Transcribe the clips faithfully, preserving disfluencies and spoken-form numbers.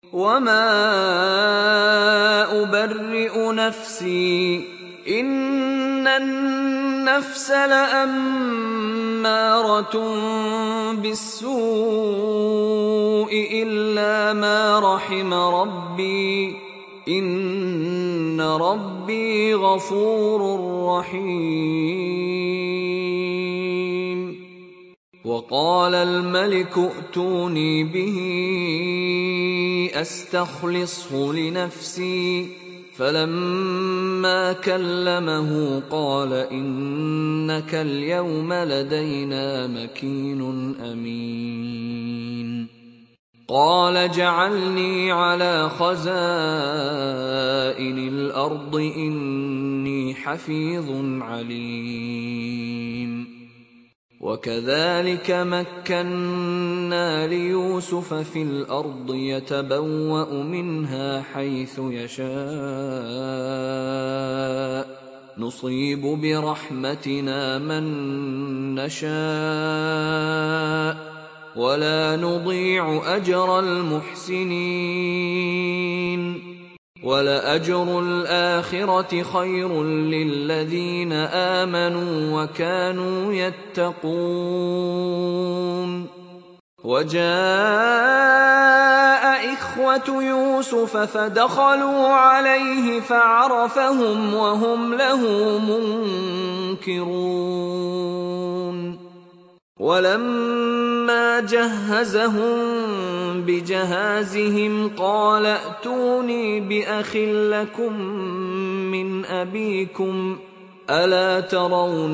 وما أبرئ نفسي إن النفس لأمارة بالسوء إلا ما رحم ربي إن ربي غفور رحيم. وقال الملك ائتوني به أستخلصه لنفسي فلما كلمه قال إنك اليوم لدينا مكين أمين. قال اجعلني على خزائن الأرض إني حفيظ عليم. وكذلك مكنا ليوسف في الأرض يتبوأ منها حيث يشاء نصيب برحمتنا من نشاء ولا نضيع أجر المحسنين. ولأجر الآخرة خير للذين آمنوا وكانوا يتقون. وجاء إخوة يوسف فدخلوا عليه فعرفهم وهم له منكرون. ولما جهزهم بجهازهم قال ائتوني بأخ لكم من أبيكم ألا ترون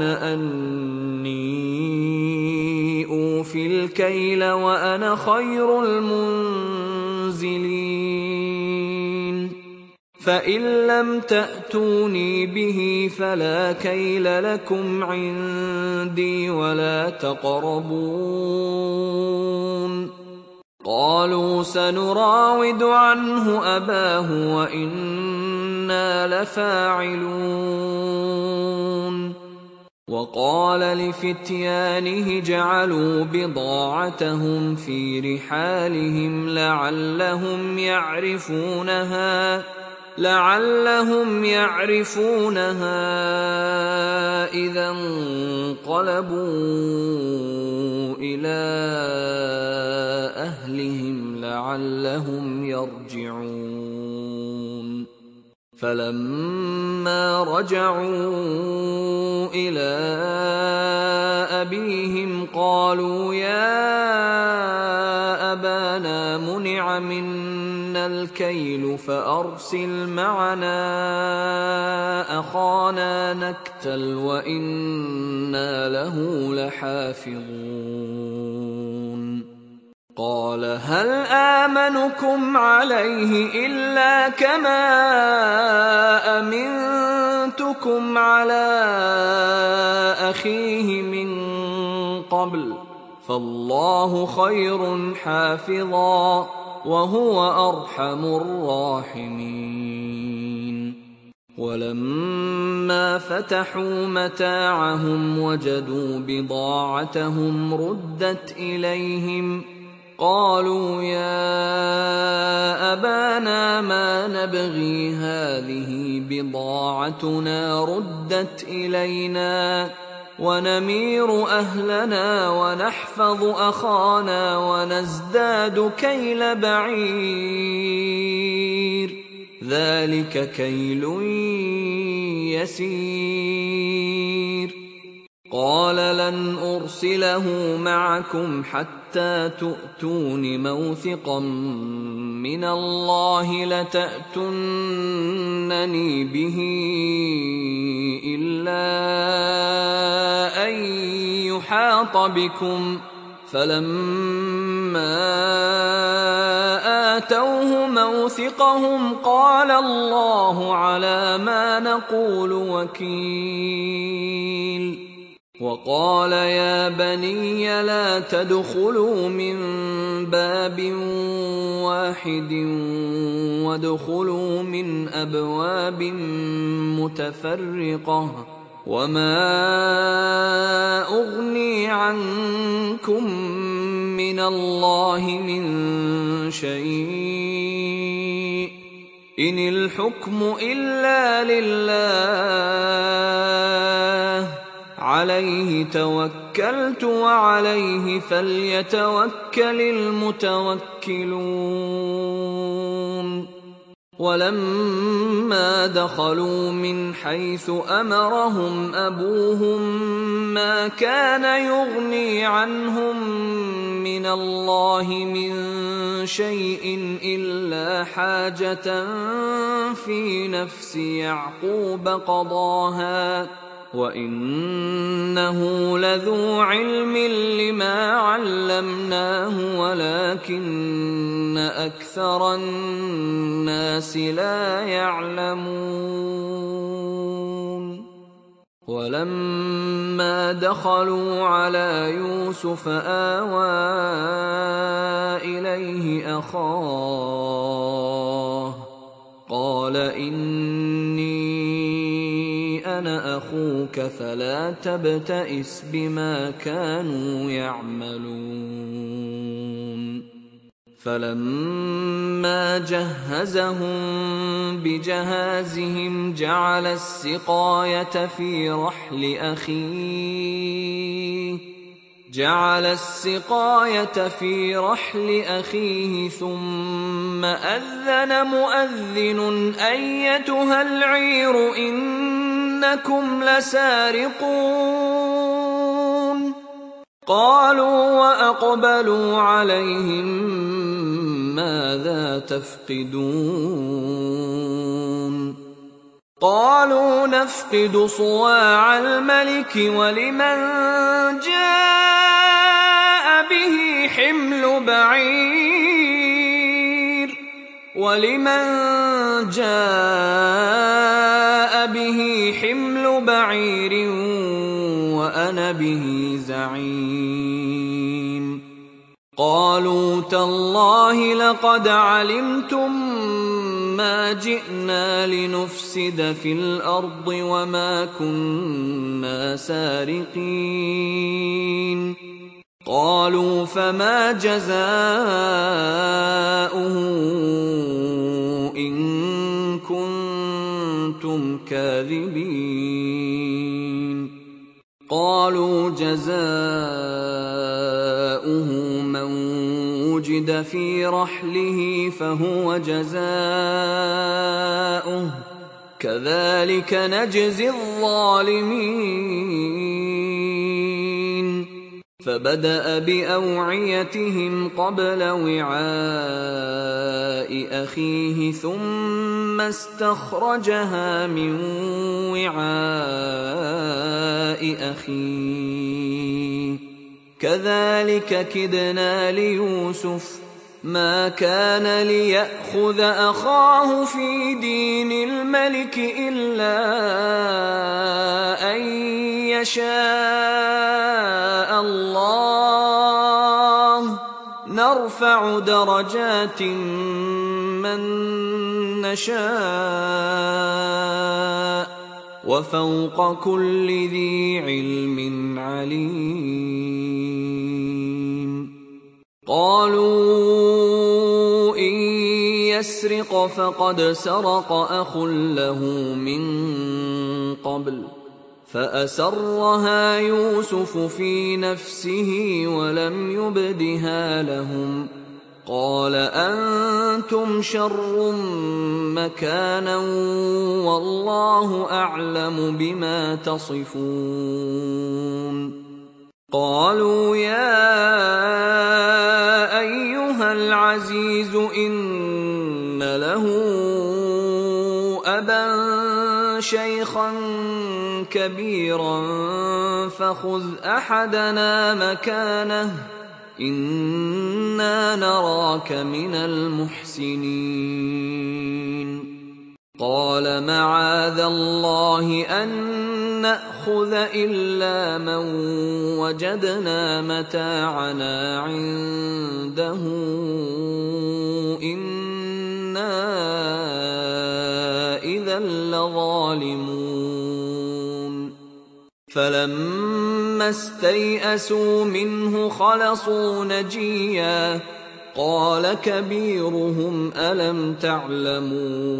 أني أوفي الكيل وأنا خير المنزلين. فإن لم تأتوني به فلا كيل لكم عندي ولا تقربون. قالوا سنراود عنه أباه وإنا لفاعلون. وقال لفتيانه جعلوا بضاعتهم في رحالهم لعلهم يعرفونها لعلهم يعرفونها إذا انقلبوا إلى أهلهم لعلهم يرجعون. فلما رجعوا إلى أبيهم قالوا يا أبانا منع منا الكيل فأرسل معنا أخانا نكتل وإنا له لحافظون. قال هل آمنكم عليه إلا كما أمنتكم على أخيه من قبل فالله خير حافظا وهو أرحم الراحمين. ولما فتحوا متاعهم وجدوا بضاعتهم ردت إليهم قالوا يا أبانا ما نبغي هذه بضاعتنا ردت إلينا ونمير أهلنا ونحفظ أخانا ونزداد كيل بعير ذلك كيل يسير. قال لن أرسله معكم حتى تؤتون موثقا من الله لتأتونني به إلا أن يحاط بكم. فلما آتوه موثقهم قال الله على ما نقول وكيل. وقال يا بني لا تدخلوا من باب واحد وادخلوا من أبواب متفرقة وما أغني عنكم من الله من شيء إن الحكم إلا لله عليه توكلت وعليه فليتوكل المتوكلون ولما دخلوا من حيث أمرهم أبوهم ما كان يغني عنهم من الله من شيء إلا حاجة في نفس يعقوب قضاها وإنه لذو علم لما علمناه ولكن أكثر الناس لا يعلمون ولما دخلوا على يوسف آوى إليه أخاه قال إني أنا أخوك فلا تبتئس بما كانوا يعملون فلما جهزهم بجهازهم جعل السقاية في رحل أخيه جعل السقاية في رحل أخيه ثم أذن مؤذن أيتها العير إنكم لسارقون قالوا وأقبلوا عليهم ماذا تفقدون قالوا نفقد صواع الملك ولمن جاء به حمل بعير ولمن جاء به حمل بعير وأنا به زعيم قالوا تالله لقد علمتم ما جئنا لنفسد في الأرض وما كنا سارقين قالوا فما جزاؤه إن كنتم كاذبين قالوا جزاؤه من وجد في رحله فهو جزاؤه كذلك نجزي الظالمين فبدأ بأوعيتهم قبل وعاء أخيه ثم استخرجها من وعاء أخيه كذلك كدنا ليوسف ما كان ليأخذ أخاه في دين الملك إلا أن يشاء الله نرفع درجات من نشاء وفوق كل ذي علم عليم قالوا إن يسرق فقد سرق أخ له من قبل فأسرها يوسف في نفسه ولم يبدها لهم قال أنتم شر مكانا والله أعلم بما تصفون قالوا يا أيها العزيز إن له أبا شيخا كبيرا فخذ أحدنا مكانه إنا نراك من المحسنين قال معاذ الله أن نأخذ إلا من وجدنا متاعنا عنده إنا إذا لظالمون فلما استيئسوا منه خلصوا نجيا قال كبيرهم ألم تعلموا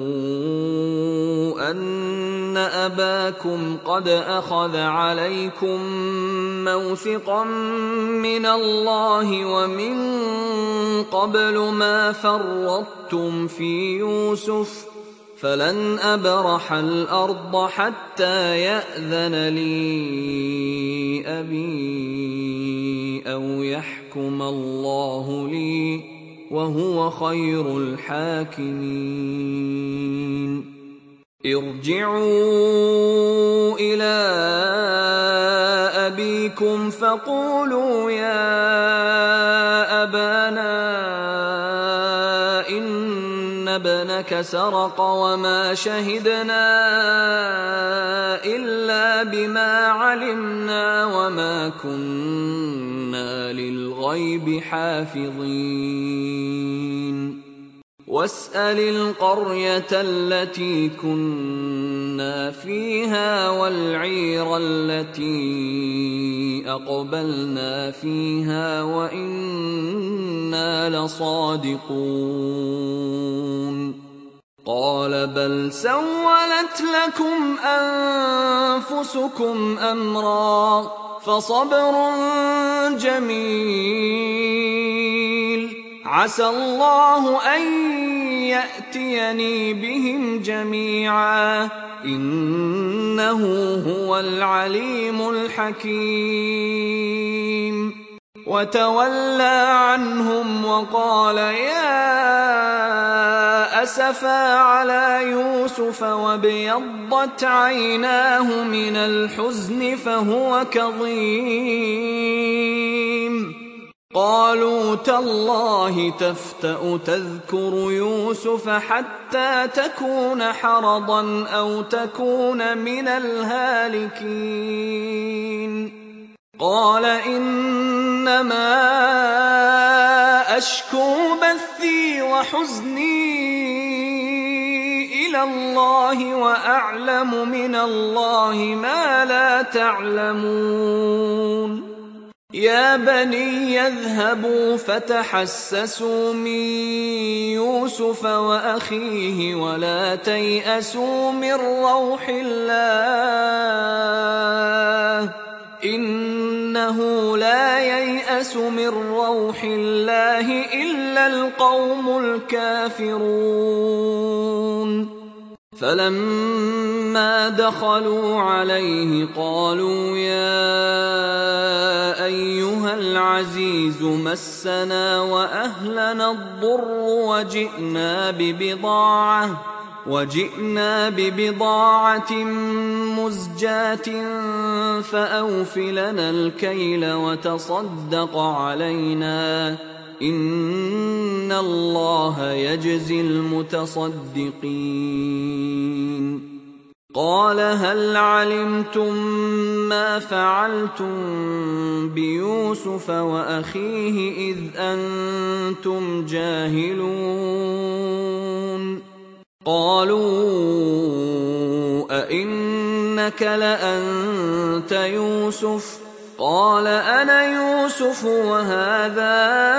أن أباكم قد أخذ عليكم موثقا من الله ومن قبل ما فرطتم في يوسف فلن أبرح الأرض حتى يأذن لي أبي أو يحكم الله لي وهو خير الحاكمين ارجعوا إلى أبيكم فقولوا يا أبانا إن ابنك سرق وما شهدنا إلا بما علمنا وما كنا للغيب حافظين واسأل القرية التي كنا فيها والعير التي أقبلنا فيها وإنا لصادقون قال بل سولت لكم أنفسكم أمرا فصبر جميل عسى الله أن يأتيني بهم جميعا إنه هو العليم الحكيم وتولى عنهم وقال يا أسفا على يوسف وابيضت عيناه من الحزن فهو كظيم قالوا تالله تفتأ تذكر يوسف حتى تكون حرضا أو تكون من الهالكين قال إنما أشكو بثي وحزني إلى الله وأعلم من الله ما لا تعلمون يا بني يذهبوا فتحسسوا من يوسف وأخيه ولا تيأسوا من روح الله إنه لا ييأس من روح الله إلا القوم الكافرون فلما دخلوا عليه قالوا يا أيها العزيز مسنا وأهلنا الضر وجئنا ببضاعة وجئنا ببضاعة مزجاة فأوف لنا الكيل وتصدق علينا إن الله يجزي المتصدقين قال هل علمتم ما فعلتم بيوسف وأخيه إذ أنتم جاهلون قالوا أئنك لأنت يوسف قال أنا يوسف وهذا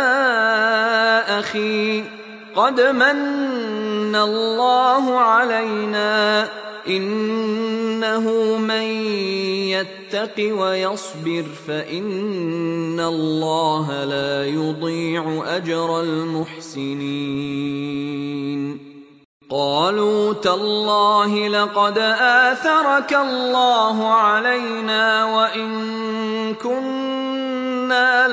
أخي قد من الله علينا إنه من يتق ويصبر فإن الله لا يضيع أجر المحسنين قالوا تالله لقد آثرك الله علينا وإن كنا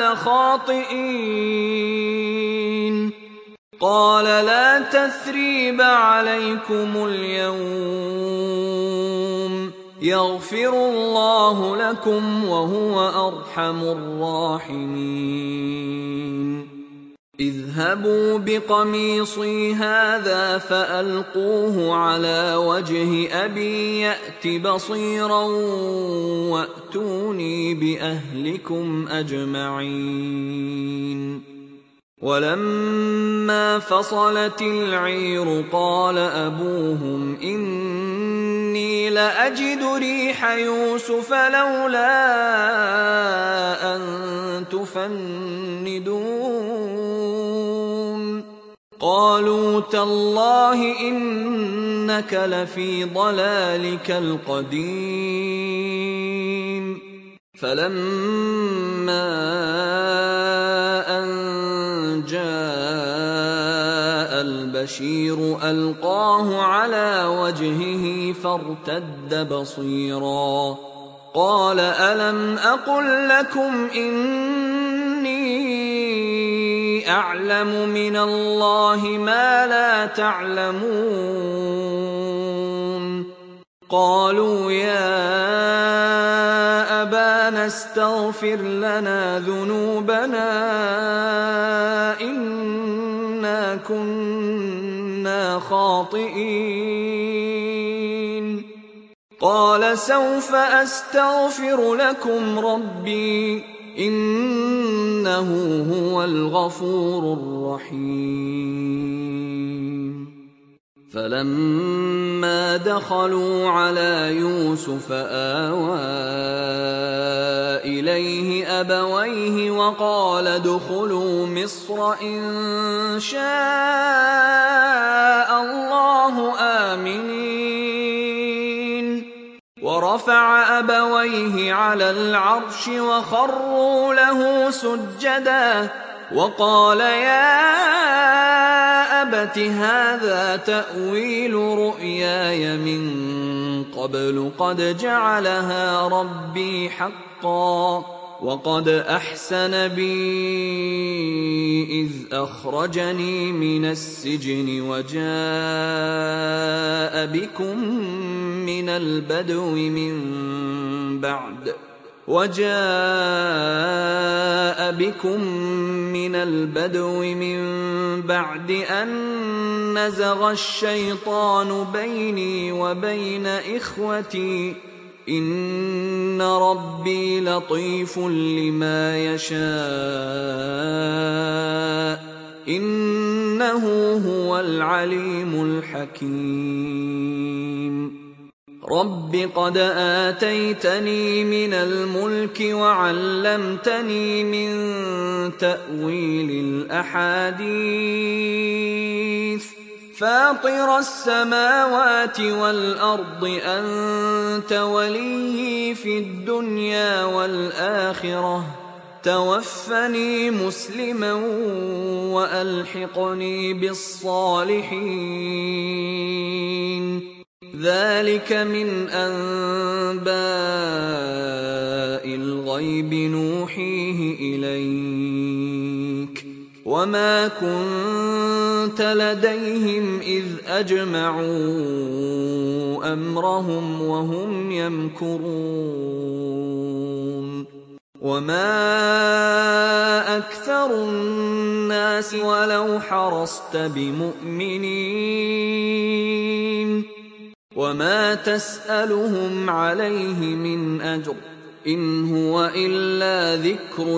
لخاطئين قال لا تثريب عليكم اليوم يغفر الله لكم وهو أرحم الراحمين اذهبوا بقميصي هذا فألقوه على وجه أبي يأت بصيرا وأتوني بأهلكم أجمعين ولما فصلت العير قال أبوهم إني لأجد ريح يوسف لولا أن تفندون قالوا تالله إنك لفي ضلالك القديم فلما أن جاء البشير ألقاه على وجهه فارتد بصيرا قال ألم أقل لكم إني أعلم من الله ما لا تعلمون قالوا يا أبانا استغفر لنا ذنوبنا إنا كنا خاطئين قال سوف أستغفر لكم ربي إنه هو الغفور الرحيم فلما دخلوا على يوسف آوى إليه أبويه وقال ادخلوا مصر إن شاء الله آمنين ورفع أبويه على العرش وخروا له سجدا وقال يا أبت هذا تأويل رؤياي من قبل قد جعلها ربي حقا وقد أحسن بي إذ أخرجني من السجن وجاء بكم من البدو من بعد وجاء بكم من البدو من بعد أن نزغ الشيطان بيني وبين إخوتي إن ربي لطيف لما يشاء إنه هو العليم الحكيم رب قد آتيتني من الملك وعلمتني من تأويل الأحاديث فاطر السماوات والأرض أنت وليي في الدنيا والآخرة توفني مسلما وألحقني بالصالحين ذلك من أنباء الغيب نوحيه إليك وما كنت لديهم إذ أجمعوا أمرهم وهم يمكرون وما أكثر الناس ولو حرصت بمؤمنين وما تسألهم عليه من أجر إن هو إلا ذكر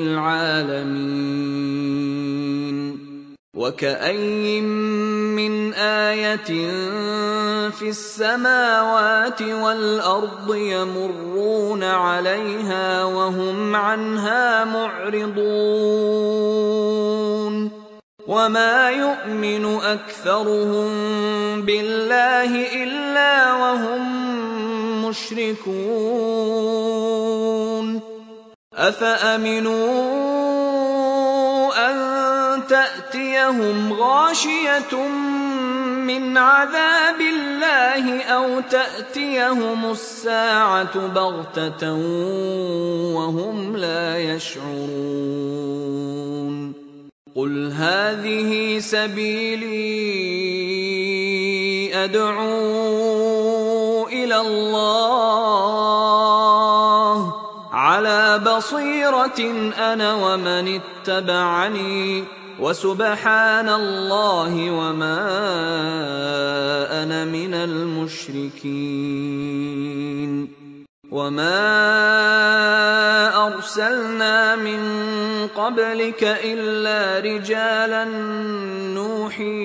للعالمين وكأين من آية في السماوات والأرض يمرون عليها وهم عنها معرضون وما يؤمن أكثرهم بالله إلا وهم مشركون أفأمنوا أن تأتيهم غاشية من عذاب الله أو تأتيهم الساعة بغتة وهم لا يشعرون قل هذه سبيلي أدعو إلى الله على بصيرة أنا ومن اتبعني وسبحان الله وما أنا من المشركين وما أرسلنا من قبلك إلا رجالا نوحي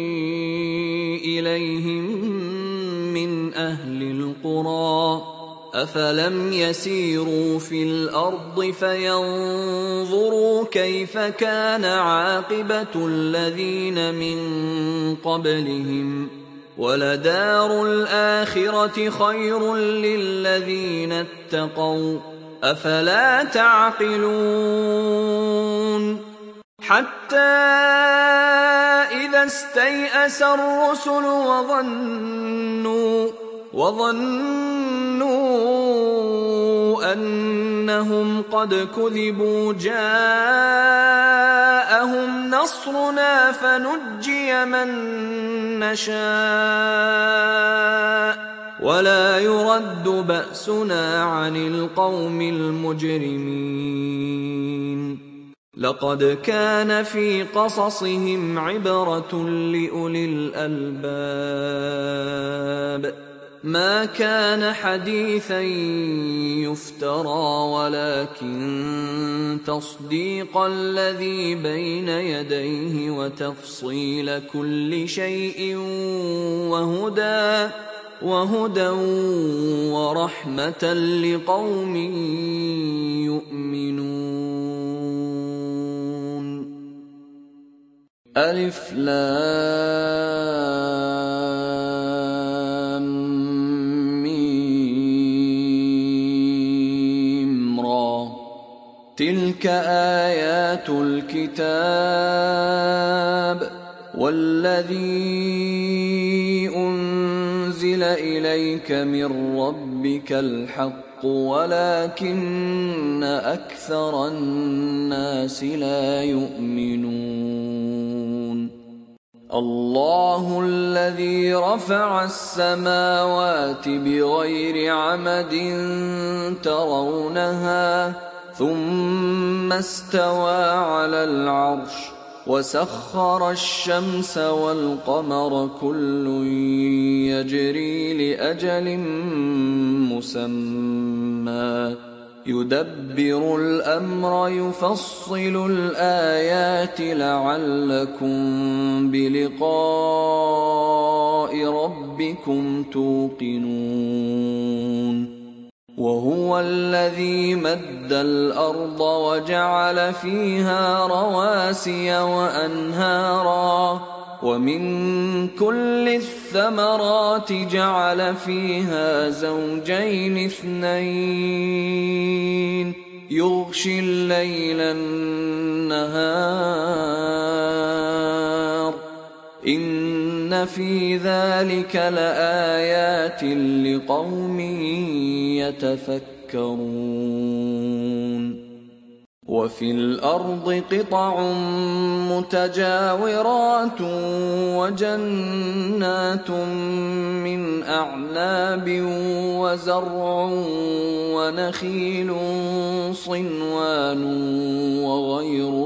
إليهم من أهل القرى أفلم يسيروا في الأرض فينظروا كيف كان عاقبة الذين من قبلهم ولدار الآخرة خير للذين اتقوا أفلا تعقلون حتى إذا استيأس الرسل وظنوا وظنوا أنهم قد كذبوا جاءهم نصرنا فنجي من نشاء ولا يرد بأسنا عن القوم المجرمين لقد كان في قصصهم عبرة لأولي الألباب ما كان حديثا يفترى ولكن تصديق الذي بين يديه وتفصيل كل شيء وهدى وهدى ورحمة لقوم يؤمنون. ألف لام ميم را تلك آيات الكتاب والذي أنزل إليك من ربك الحق ولكن أكثر الناس لا يؤمنون. الله الذي رفع السماوات بغير عمد ترونها ثم استوى على العرش وسخر الشمس والقمر كل يجري لأجل مسمى يدبر الأمر يفصل الآيات لعلكم بلقاء ربكم توقنون. وهو الذي مد الأرض وجعل فيها رواسي وأنهارا ومن كل الثمرات جعل فيها زوجين اثنين يغشي الليل النهار إن في ذلك لآيات لقوم يتفكرون. وفي الأرض قطع متجاورات وجنات من أعناب وزرع ونخيل صنوان وغير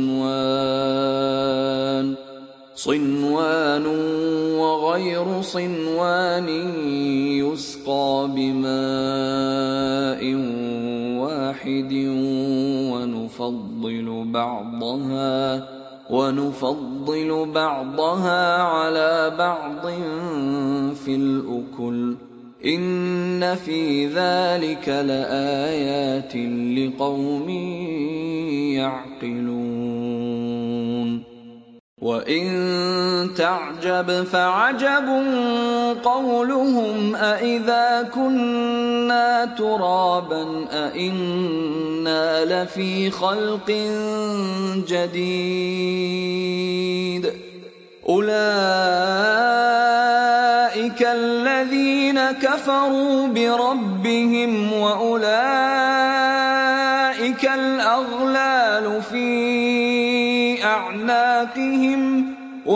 صنوان صنوان وغير صنوان يسقى بماء واحد ونفضل بعضها ونفضل بعضها على بعض في الأكل إن في ذلك لآيات لقوم يعقلون. وإن تعجب فعجب قولهم أإذا كنا ترابا أإنا لفي خلق جديد أولئك الذين كفروا بربهم وأولئك الأغلال في أعناقهم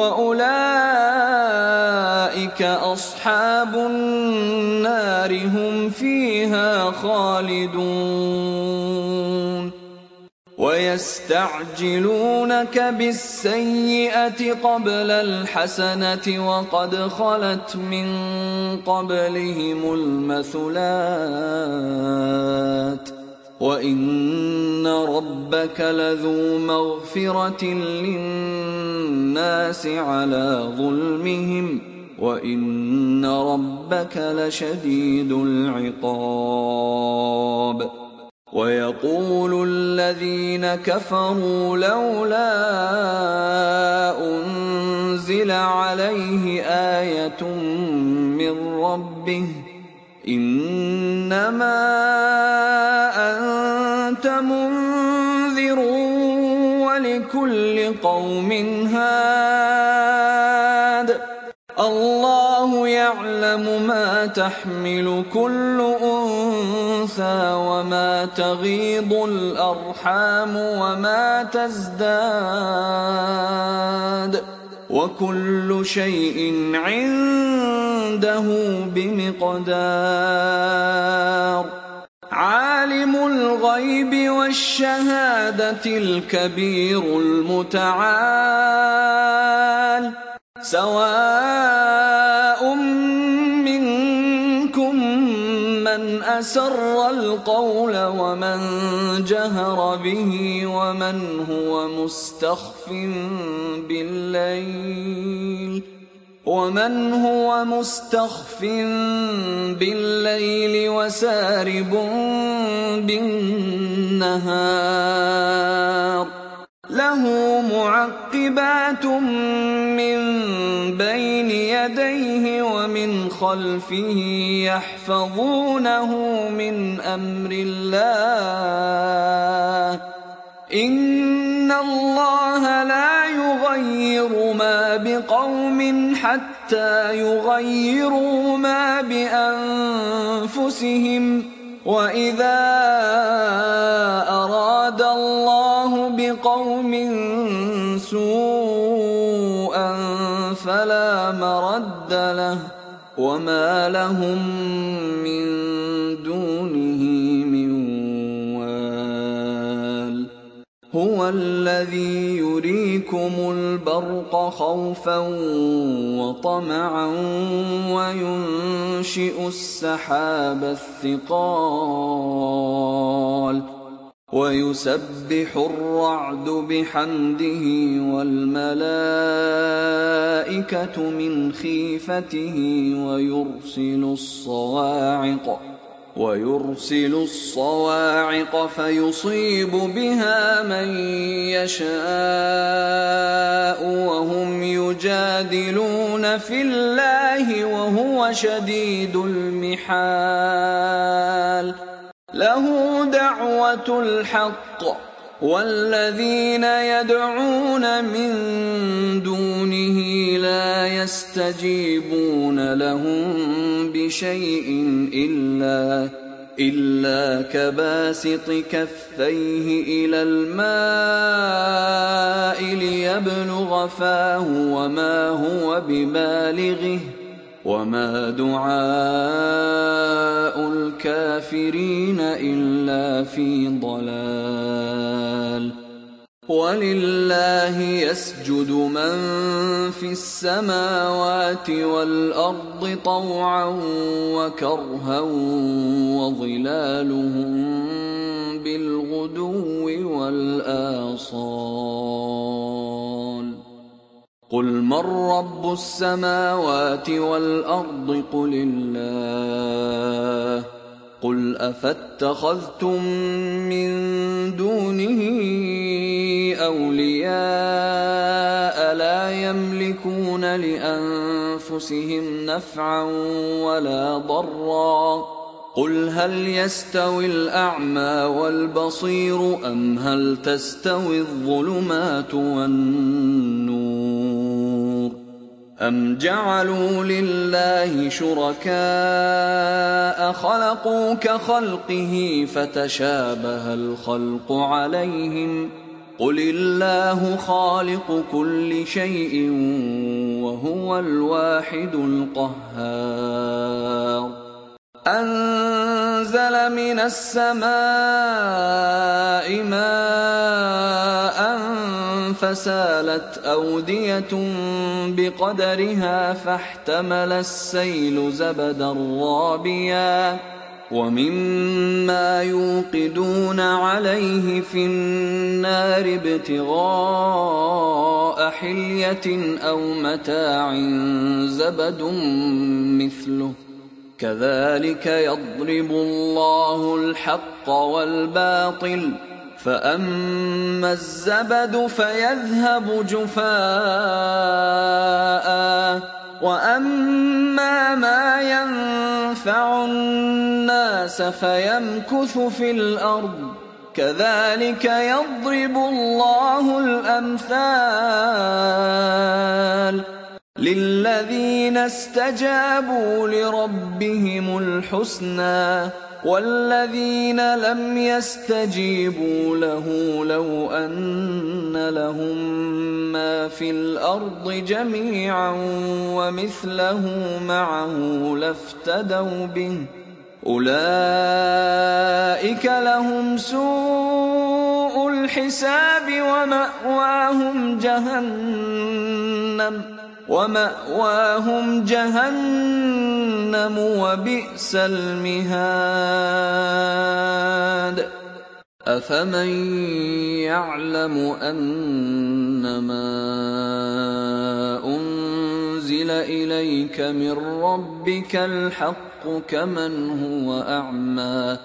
وأولئك أصحاب النار هم فيها خالدون. ويستعجلونك بالسيئة قبل الحسنة وقد خلت من قبلهم المثلات وإن ربك لذو مغفرة للناس على ظلمهم وإن ربك لشديد العقاب ويقول الذين كفروا لولا أنزل عليه آية من ربه إنما أنت منذر ولكل قوم هاد الله يعلم ما تحمل كل أنثى وما تغيض الأرحام وما تزداد وكل شيء عنده بمقدار عالم الغيب والشهادة الكبير المتعال سواء منكم من أسر القول ومن جهر به ومن هو مستخف بالليل ومن هو مستخف بالليل وسارب بالنهار له معقبات من بين يديه ومن خلفه يحفظونه من أمر الله إن الله لا يغير ما بقوم حتى يغيروا ما بأنفسهم وإذا أراد الله بقوم سوءا فلا مرد له وما لهم من دونه من وال هو الذي يريكم البرق خوفا وطمعا وينشئ السحاب الثقال ويسبح الرعد بحمده والملائكة من خيفته ويرسل الصواعق ويرسل الصواعق فيصيب بها من يشاء وهم يجادلون في الله وهو شديد المحال له دعوة الحق والذين يدعون من دونه لا يستجيبون لهم بشيء إلا إلا كباسط كفيه إلى الماء ليبلغ فاه وما هو ببالغه وما دعاء الكافرين إلا في ضلال ولله يسجد من في السماوات والأرض طوعا وكرها وظلالهم بالغدو والآصال قل من رب السماوات والأرض قل الله قل أفاتخذتم من دونه أولياء لا يملكون لأنفسهم نفعا ولا ضرا قل هل يستوي الأعمى والبصير أم هل تستوي الظلمات والنور أم جعلوا لله شركاء خلقوا كخلقه فتشابه الخلق عليهم قل الله خالق كل شيء وهو الواحد القهار أنزل من السماء ماء فسالت أودية بقدرها فاحتمل السيل زبدا رابيا ومما يوقدون عليه في النار ابتغاء حلية أو متاع زبد مثله كذلك يضرب الله الحق والباطل فأما الزبد فيذهب جفاء وأما ما ينفع الناس فيمكث في الأرض كذلك يضرب الله الأمثال للذين استجابوا لربهم الحسنى والذين لم يستجيبوا له لو أن لهم ما في الأرض جميعا ومثله معه لافتدوا به أولئك لهم سوء الحساب ومأواهم جهنم ومأواهم جهنم وبئس المهاد أفمن يعلم أنما أنزل إليك من ربك الحق كمن هو أعمى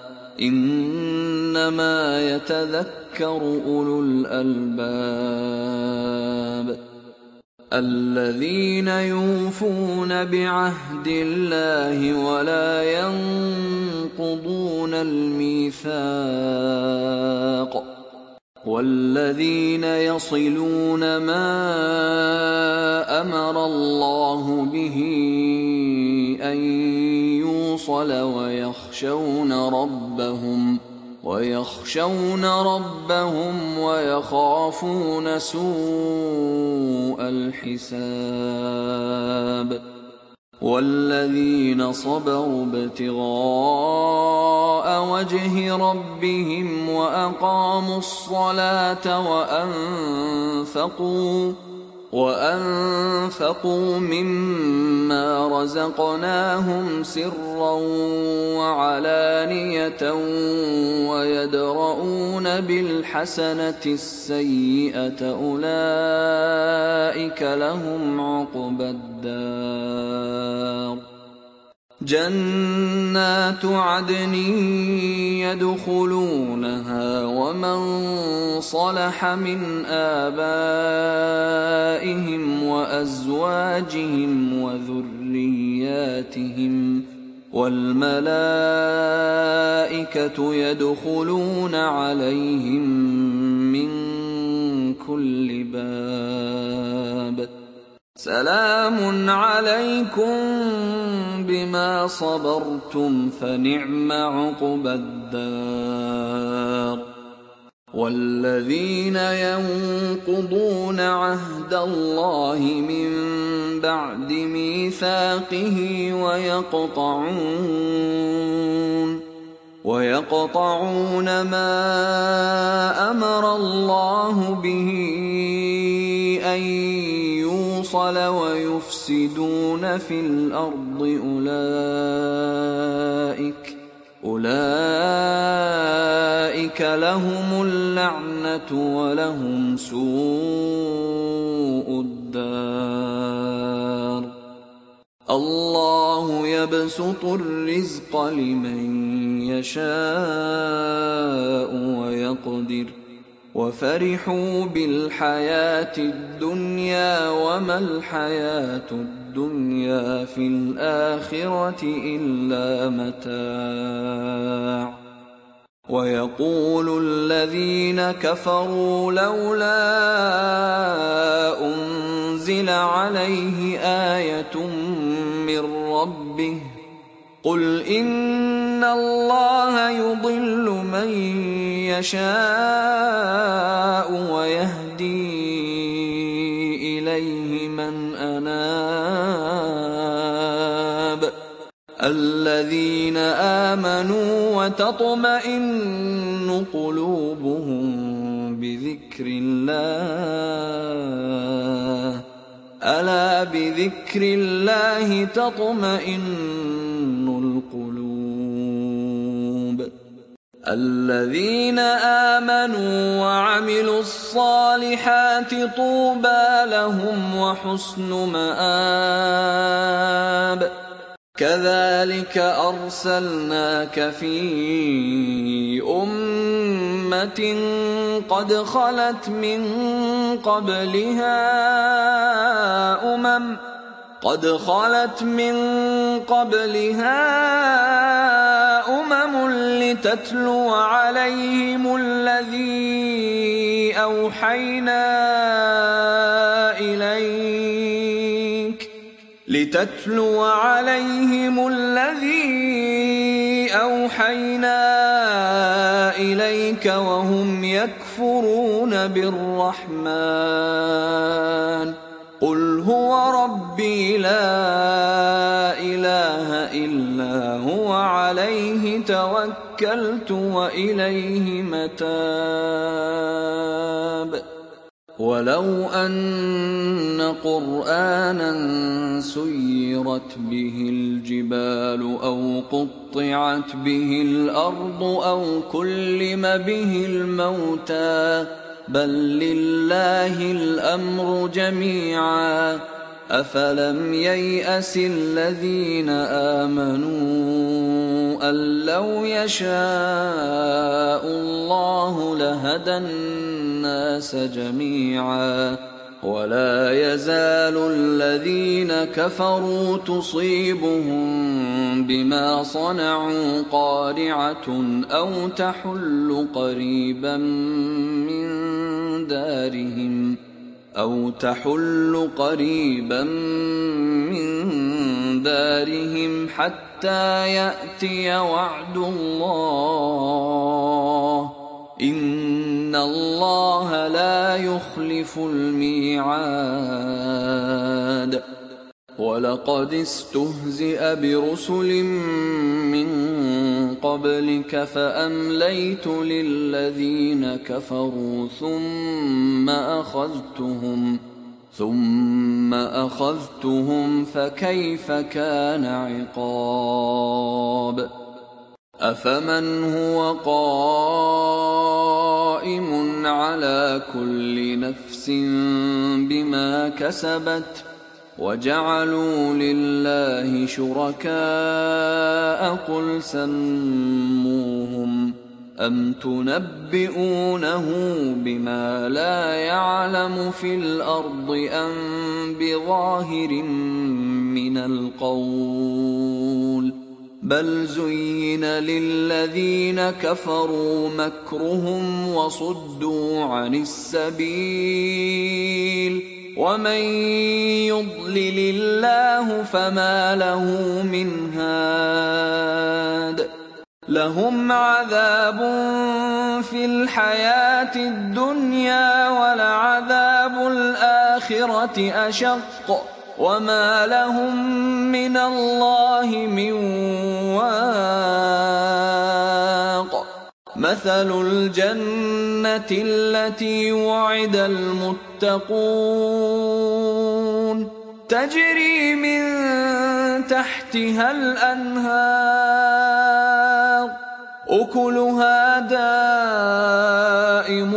إنما يتذكر أولو الألباب الذين يوفون بعهد الله ولا ينقضون الميثاق والذين يصلون ما أمر الله به أن يوصل ويخشون ربهم ويخشون ربهم ويخافون سوء الحساب والذين صبروا ابتغاء وجه ربهم وأقاموا الصلاة وأنفقوا وأنفقوا مما رزقناهم سرا وعلانية ويدرؤون بالحسنة السيئة أولئك لهم عقبى الدار جنات عدن يدخلونها ومن صلح من آبائهم وأزواجهم وذرياتهم والملائكة يدخلون عليهم من كل باب سلام عليكم بما صبرتم فنعم عقبى الدار والذين ينقضون عهد الله من بعد ميثاقه ويقطعون ويقطعون ما أمر الله به أن يوصل ويفسدون في الأرض أولئك أولئك لهم اللعنة ولهم سوء الدار الله يبسط الرزق لمن يشاء ويقدر وفرحوا بالحياة الدنيا وما الحياة الدنيا في الآخرة إلا متاع ويقول الذين كفروا لولا أنزل عليه آية من ربه قل إن الله يضل من يشاء ويهدي إليه من أناب الذين آمنوا وتطمئن قلوبهم بذكر الله ألا بذكر الله تطمئن القلوب الذين آمنوا وعملوا الصالحات طوبى لهم وحسن مآب كذلك أرسلناك في أمة قد خلت من قبلها أمم قد خلت من قبلها أمم لتتلو عليهم الذي أوحينا إليك لتتلو عليهم الذي أوحينا إليك وهم يكفرون بالرحمن قل هو ربي لا إله إلا هو عليه توكلت وإليه متاب ولو أن قرآنا سيرت به الجبال أو قطعت به الأرض أو كلم به الموتى بل لله الأمر جميعا أفلم ييأس الذين آمنوا أن لو يشاء الله لهدى الناس جميعا ولا يزال الذين كفروا تصيبهم بما صنعوا قارعة أو تحل قريبا من دارهم أو تحل قريبا من دارهم حتى يأتي وعد الله إن الله لا يخلف الميعاد ولقد استهزئ برسل من قبلك فأمليت للذين كفروا ثم أخذتهم ثم أخذتهم فكيف كان عقاب أفمن هو قائم على كل نفس بما كسبت وجعلوا لله شركاء قل سموهم أم تنبئونه بما لا يعلم في الأرض أم بظاهر من القول بل زين للذين كفروا مكرهم وصدوا عن السبيل ومن يضلل الله فما له من هاد لهم عذاب في الحياة الدنيا ولعذاب الآخرة أشق وما لهم من الله من واق مثل الجنة التي وعد المتقون تجري من تحتها الأنهار أكلها دائم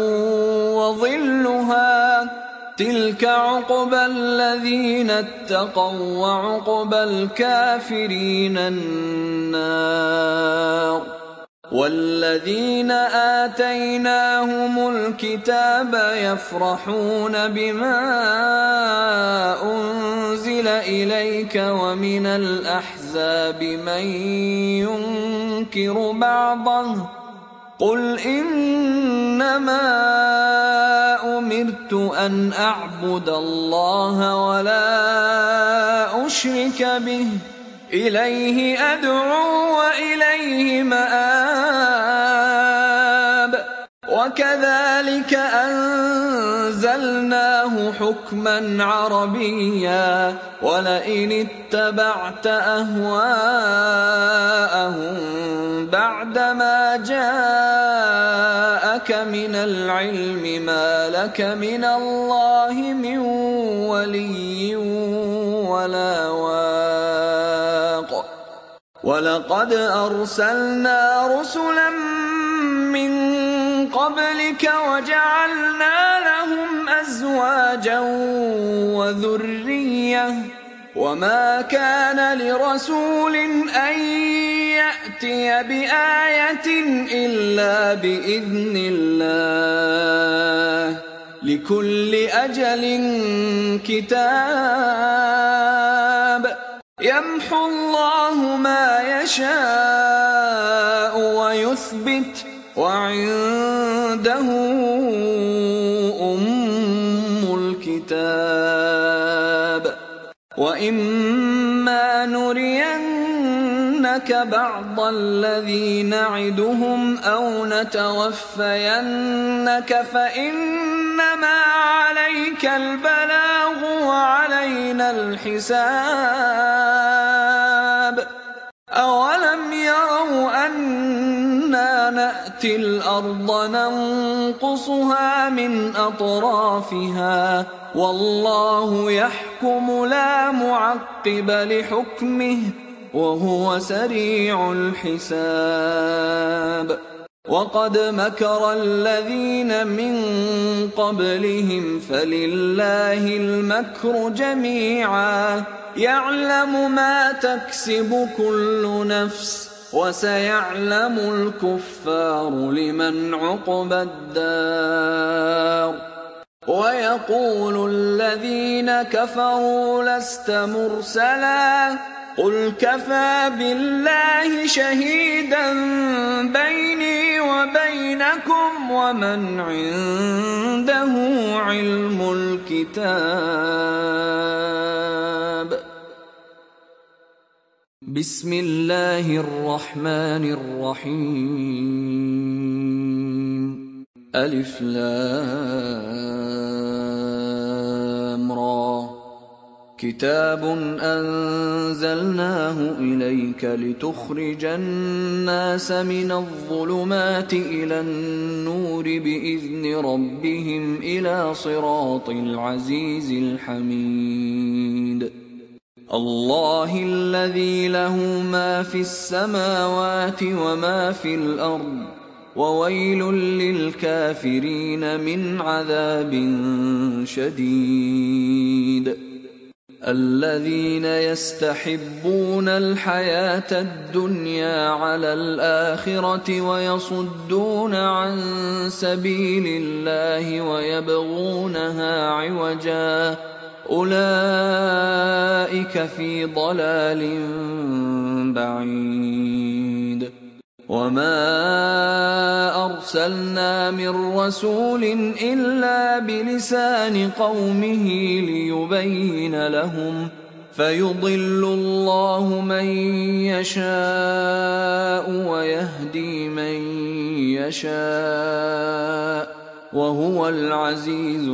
وظلها تلك عقبى الذين اتقوا وعقبى الكافرين النار والذين آتيناهم الكتاب يفرحون بما أنزل إليك ومن الأحزاب من ينكر بعضه قل إنما أمرت أن أعبد الله ولا أشرك به إليه أدعو وإليه مآب وكذلك أنزلناه حكما عربيا ولئن اتبعت أهواءهم بعدما جاءك من العلم ما لك من الله من ولي ولا واق ولقد أرسلنا رسلا من قبلك وجعلنا لهم أزواجا وذرية وما كان لرسول أن يأتي بآية إلا بإذن الله لكل أجل كتاب يمحو الله ما يشاء ويثبت وعنده أم الكتاب وإما نرينك بعض الذي نعدهم أو نتوفينك فإنما عليك البلاغ وعلينا الحساب أولم يروا أنا نأتي الأرض ننقصها من أطرافها والله يحكم لا معقب لحكمه وهو سريع الحساب وقد مكر الذين من قبلهم فلله المكر جميعا يعلم ما تكسب كل نفس وسيعلم الكفار لمن عقبى الدار ويقول الذين كفروا لست مرسلا قل كفى بالله شهيدا بيني وبينكم ومن عنده علم الكتاب بسم الله الرحمن الرحيم ألف لام را كتاب أنزلناه إليك لتخرج الناس من الظلمات إلى النور بإذن ربهم إلى صراط العزيز الحميد الله الذي له ما في السماوات وما في الأرض وويل للكافرين من عذاب شديد الذين يستحبون الحياة الدنيا على الآخرة ويصدون عن سبيل الله ويبغونها عوجا أولئك في ضلال بعيد وما أرسلنا من رسول إلا بلسان قومه ليبين لهم فيضل الله من يشاء ويهدي من يشاء وهو العزيز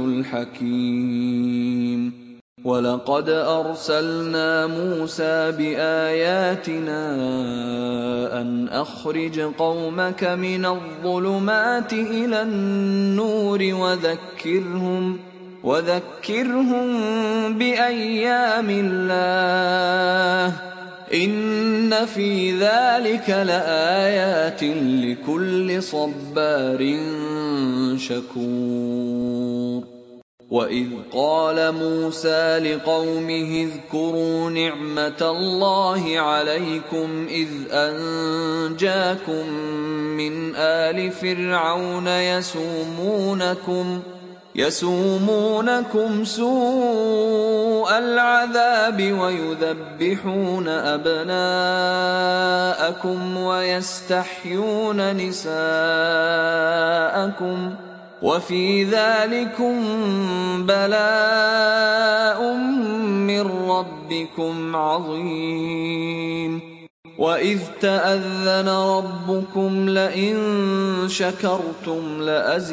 الحكيم ولقد أرسلنا موسى بآياتنا أن أخرج قومك من الظلمات إلى النور وذكرهم وذكرهم بأيام الله إن في ذلك لآيات لكل صبار شكور وإذ قال موسى لقومه اذكروا نعمة الله عليكم إذ أنجاكم من آل فرعون يسومونكم يسومونكم سوء العذاب ويذبحون أبناءكم ويستحيون نساءكم وفي ذلكم بلاء من ربكم عظيم وإذ تأذن ربكم لئن شكرتم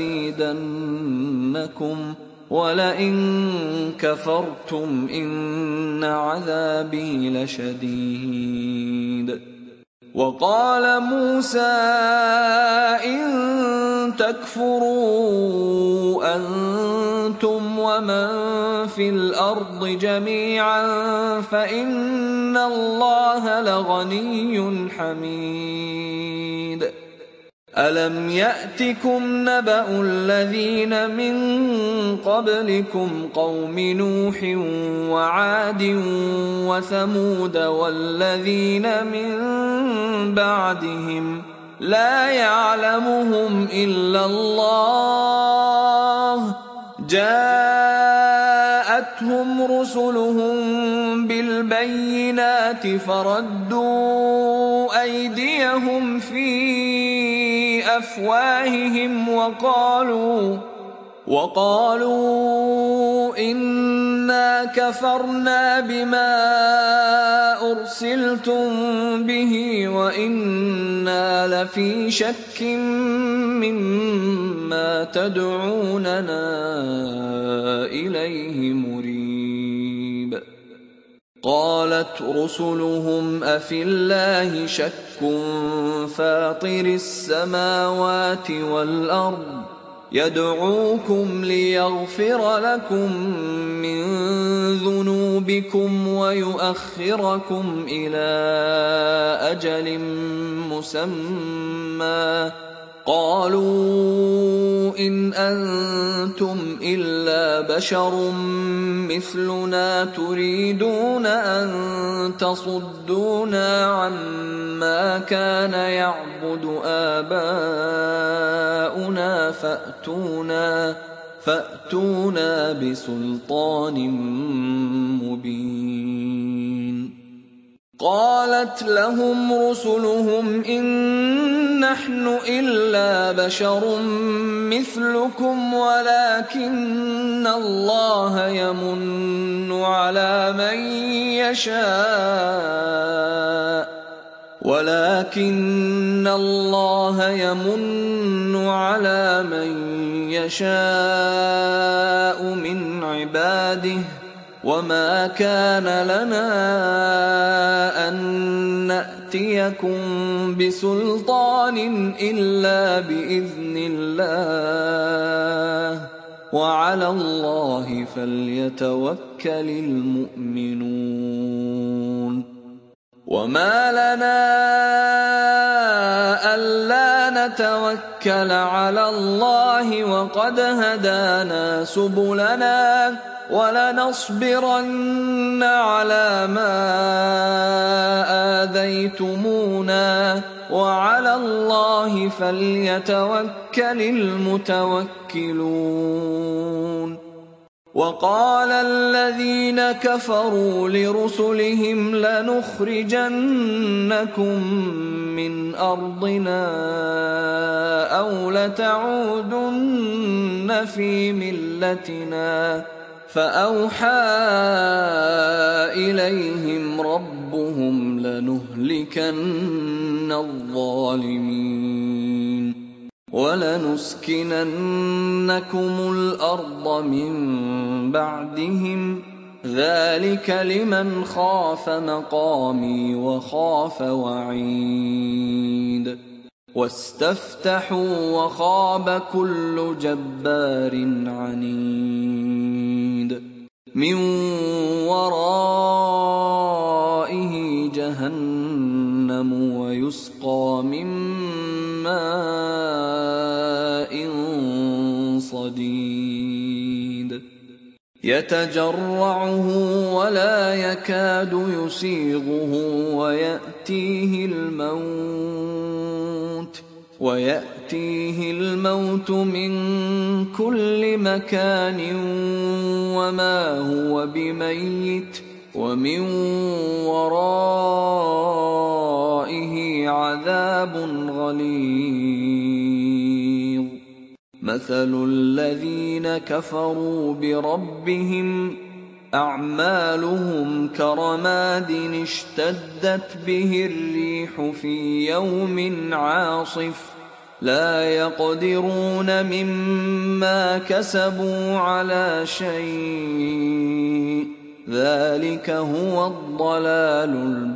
لأزيدنكم ولئن كفرتم إن عذابي لشديد وقال موسى إن تكفروا أنتم ومن في الأرض جميعا فإن الله لغني حميد ألم يأتكم نبأ الذين من قبلكم قوم نوح وعاد وثمود والذين من بعدهم لا يعلمهم إلا الله جاءتهم رسلهم بالبينات فردوا أيديهم في أفواههم وقالوا وقالوا إنا كفرنا بما أرسلتم به وإنا لفي شك مما تدعوننا إليه مريب. قالت رسلهم أفي الله شك فاطر السماوات والأرض يدعوكم ليغفر لكم من ذنوبكم ويؤخركم إلى أجل مسمى قالوا إن أنتم إلا بشر مثلنا تريدون أن تصدونا عما كان يعبد آباؤنا فأتونا فأتونا بسلطان مبين. قالت لهم رسلهم إن نحن إلا بشر مثلكم ولكن الله يمن على من يشاء ولكن الله يمن على من يشاء من عباده وما كان لنا أن نأتيكم بسلطان إلا بإذن الله وعلى الله فليتوكل المؤمنون. وما لنا ألا نتوكل على الله وقد هدانا سبلنا ولنصبرن على ما آذيتمونا وعلى الله فليتوكل المتوكلون. وقال الذين كفروا لرسلهم لنخرجنكم من أرضنا أو لتعودن في ملتنا فأوحى إليهم ربهم لنهلكن الظالمين ولنسكننكم الأرض من بعدهم ذلك لمن خاف مقامي وخاف وعيد. واستفتحوا وخاب كل جبار عنيد من ورائه جهنم ويسقى من ماء صديد يتجرعه ولا يكاد يسيغه ويأتيه الموت ويأتيه الموت من كل مكان وما هو بميت ومن ورائه عذاب غليظ. مثل الذين كفروا بربهم أعمالهم كرماد اشتدت به الريح في يوم عاصف لا يقدرون مما كسبوا على شيء ذلك هو الضلال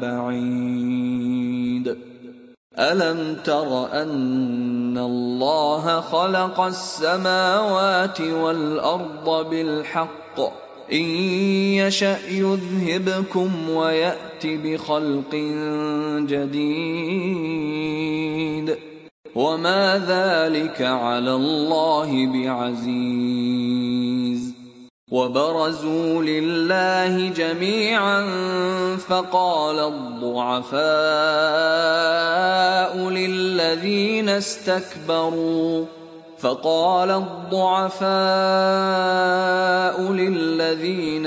البعيد. ألم تر أن الله خلق السماوات والأرض بالحق إن يشأ يذهبكم ويأت بخلق جديد وما ذلك على الله بعزيز وبرزوا لله جميعا فقال الضعفاء للذين استكبروا فقال الضعفاء للذين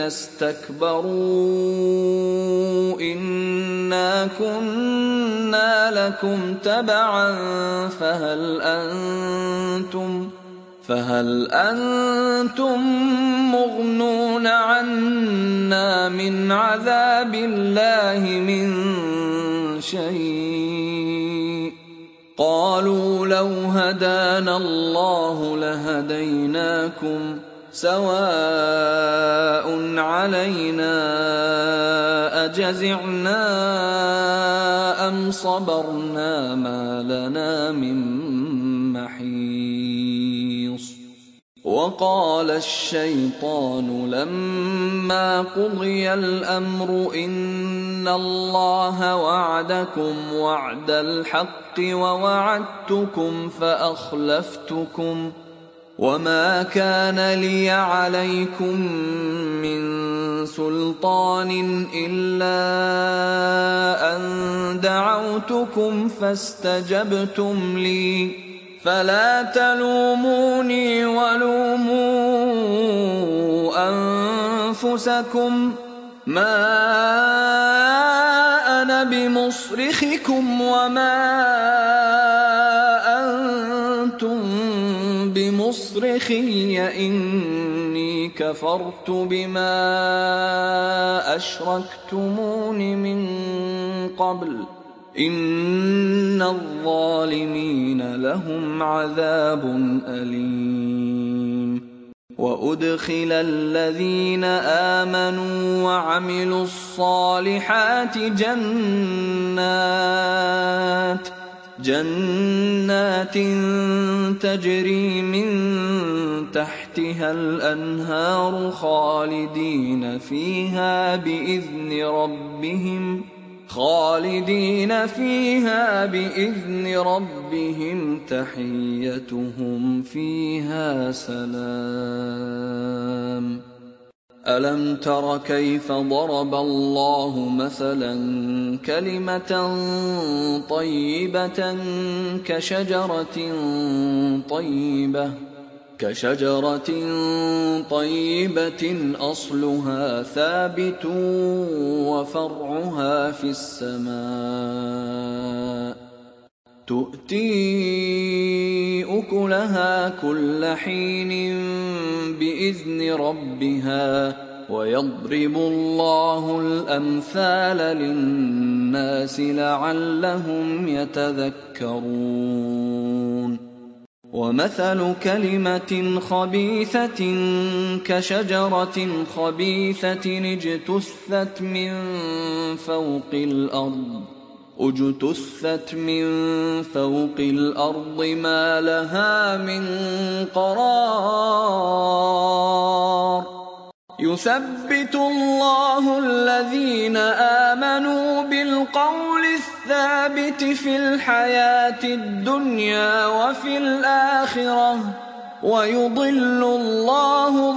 استكبروا إنا كنا لكم تبعا فهل أنتم فهل أنتم مغنون عنا من عذاب الله من شيء قالوا لو هدانا الله لهديناكم سواء علينا أجزعنا أم صبرنا ما لنا من محيص وقال الشيطان لما قضي الأمر إن الله وعدكم وعد الحق ووعدتكم فأخلفتكم وما كان لي عليكم من سلطان إلا أن دعوتكم فاستجبتم لي فلا تلوموني ولوموا أنفسكم ما أنا بمصرخكم وما أنتم بمصرخي إني كفرت بما أشركتمون من قبل إن الظالمين لهم عذاب أليم وأدخل الذين آمنوا وعملوا الصالحات جنات جنات تجري من تحتها الأنهار خالدين فيها بإذن ربهم خالدين فيها بإذن ربهم تحيتهم فيها سلام ألم تر كيف ضرب الله مثلا كلمة طيبة كشجرة طيبة كشجرة طيبة أصلها ثابت وفرعها في السماء تؤتي أكلها كل حين بإذن ربها ويضرب الله الأمثال للناس لعلهم يتذكرون ومثل كلمة خبيثة كشجرة خبيثة اجتثت من فوق الأرض اجتثت من فوق الأرض ما لها من قرار يثبت الله الذين آمنوا بالقول الثابت في الحياة الدنيا وفي الآخرة ويضل الله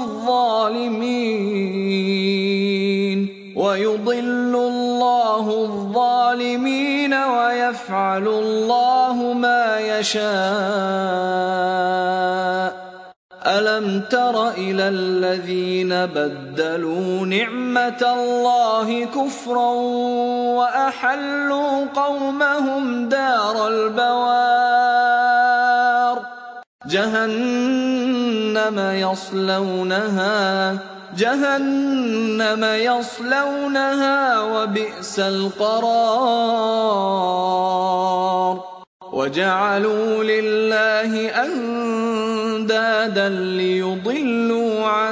الظالمين ويضل الله الظالمين ويفعل الله ما يشاء ألم تر إلى الذين بدلوا نعمة الله كفرا وأحلوا قومهم دار البوار جهنم يصلونها جهنم يصلونها وبئس القرار وجعلوا لله أندادا ليضلوا عن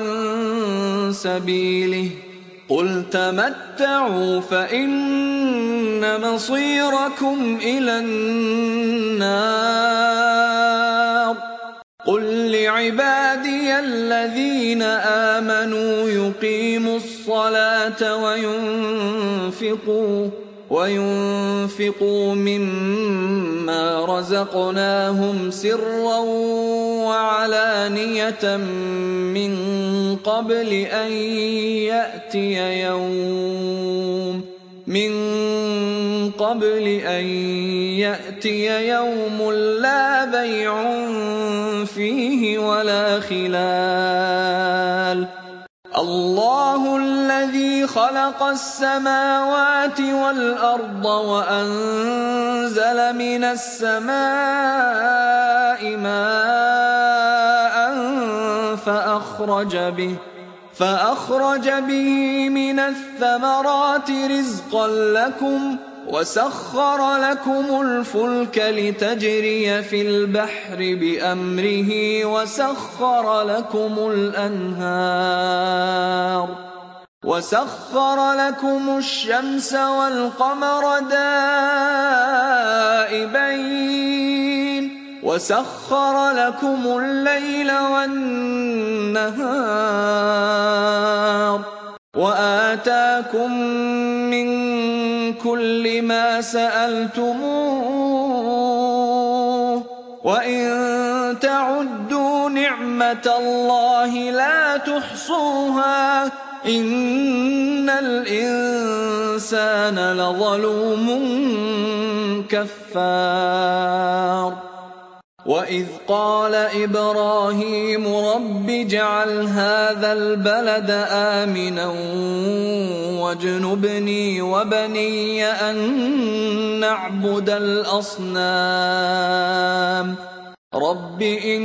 سبيله قل تمتعوا فإن مصيركم إلى النار قل لعبادي الذين آمنوا يقيموا الصلاة وينفقوا وينفقوا مما رزقناهم سرا وعلانية من قبل أن يأتي يوم من قبل أن يأتي يوم لا بيع فيه ولا خلال. الله الذي خلق السماوات والأرض وأنزل من السماء ماء فأخرج به فأخرج به من الثمرات رزقا لكم وسخر لكم الفلك لتجري في البحر بأمره وسخر لكم الأنهار وسخر لكم الشمس والقمر دائبين وسخر لكم الليل والنهار وآتاكم من كل ما سألتموه وإن تعدوا نعمة الله لا تحصوها إن الإنسان لظلوم كفار. وإذ قال إبراهيم رب اجعل هذا البلد آمنا واجنبني وبني أن نعبد الأصنام رب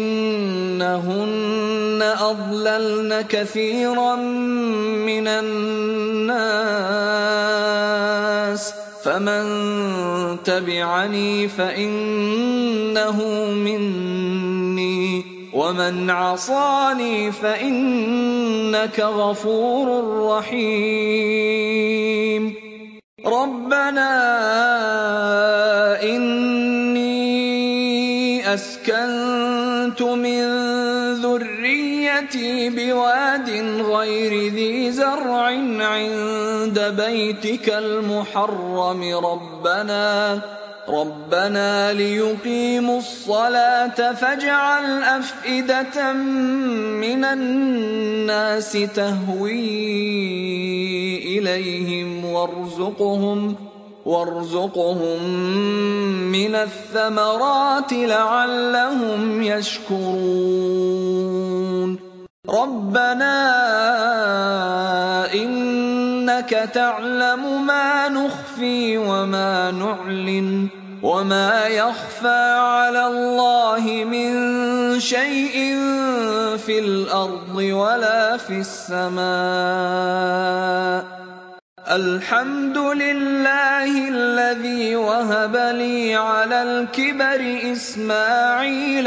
إنهن أضللن كثيرا من الناس فمن تبعني فإنه مني ومن عصاني فإنك غفور رحيم. ربنا إني أسكنت من ذريتي بواد غير ذي زرع عند بيتك المحرم ربنا ربنا ليقيموا الصلاة فاجعل أفئدة من الناس تهوي إليهم وارزقهم وارزقهم من الثمرات لعلهم يشكرون. ربنا إنك تعلم ما نخفي وما نعلن وما يخفى على الله من شيء في الأرض ولا في السماء. الحمد لله الذي وهب لي على الكبر إسماعيل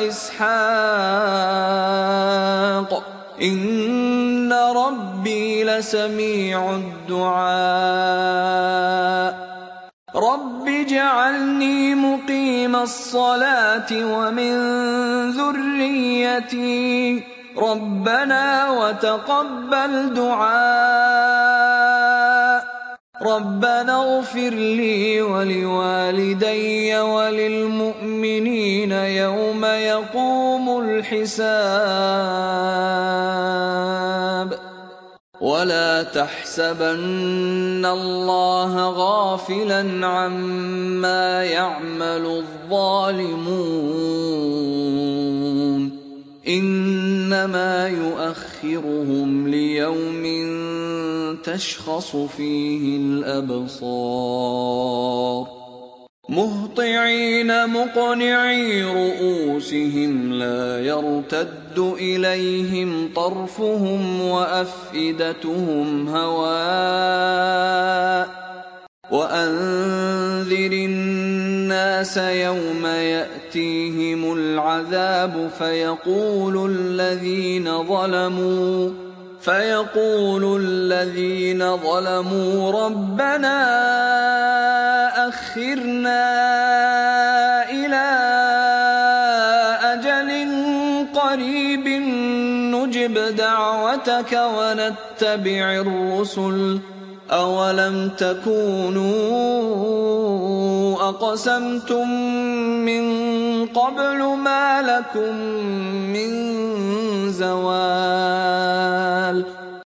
وإسحاق إن ربي لسميع الدعاء. رب اجعلني مقيم الصلاة ومن ذريتي ربنا وتقبل دعاء. ربنا اغفر لي ولوالدي وللمؤمنين يوم يقوم الحساب. ولا تحسبن الله غافلا عما يعمل الظالمون إنما يؤخرهم ليوم تشخص فيه الأبصار مهطعين مقنعي رؤوسهم لا يرتد إليهم طرفهم وأفئدتهم هواء. وأنذر الناس يوم يأتيهم العذاب فيقول الذين ظلموا فيقول الذين ظلموا ربنا أخرنا إلى أجل قريب نجب دعوتك ونتبع الرسل أولم تكونوا وأقسمتم من قبل ما لكم من زوال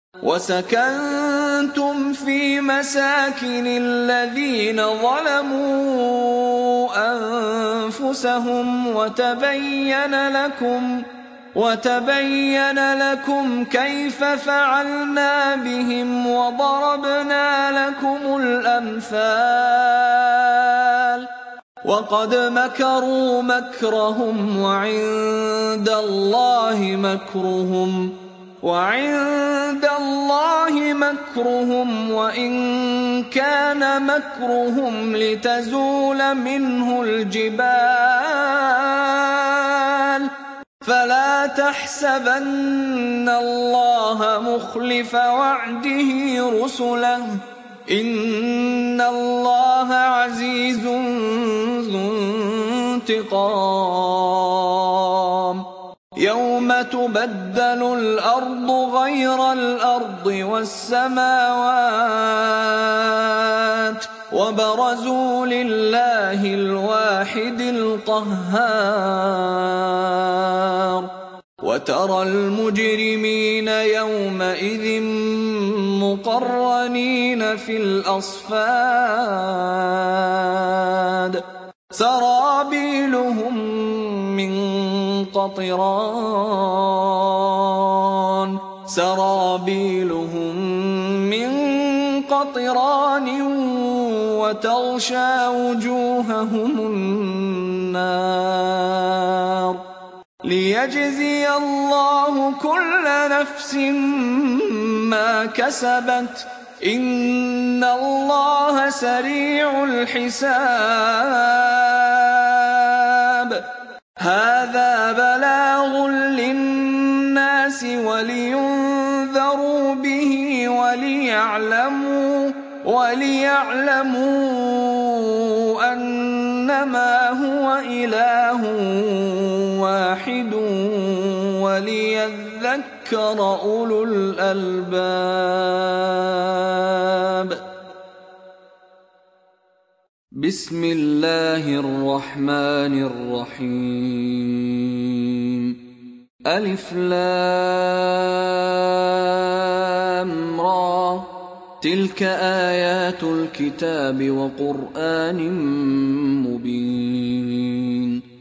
وسكنتم في مساكن الذين ظلموا أنفسهم وتبين لكم وتبين لكم كيف فعلنا بهم وضربنا لكم الأمثال وقد مكروا مكرهم وعند الله مكرهم وعند الله مكرهم وإن كان مكرهم لتزول منه الجبال فلا تحسبن الله مخلف وعده رسله إن الله عزيز ذو انتقام يوم تبدل الأرض غير الأرض والسماوات وبرزوا لله الواحد القهار وترى المجرمين يومئذ مقرنين في الأصفاد سرابيلهم من قطران سرابيلهم من قطران وتغشى وجوههم النار ليجزي الله كل نفس ما كسبت إن الله سريع الحساب هذا بلاغ للناس ولينذروا به وليعلموا وليعلموا أنما هو إله واحد وليذكر أولو الألباب بسم الله الرحمن الرحيم ألف لام را تلك آيات الكتاب وقرآن مبين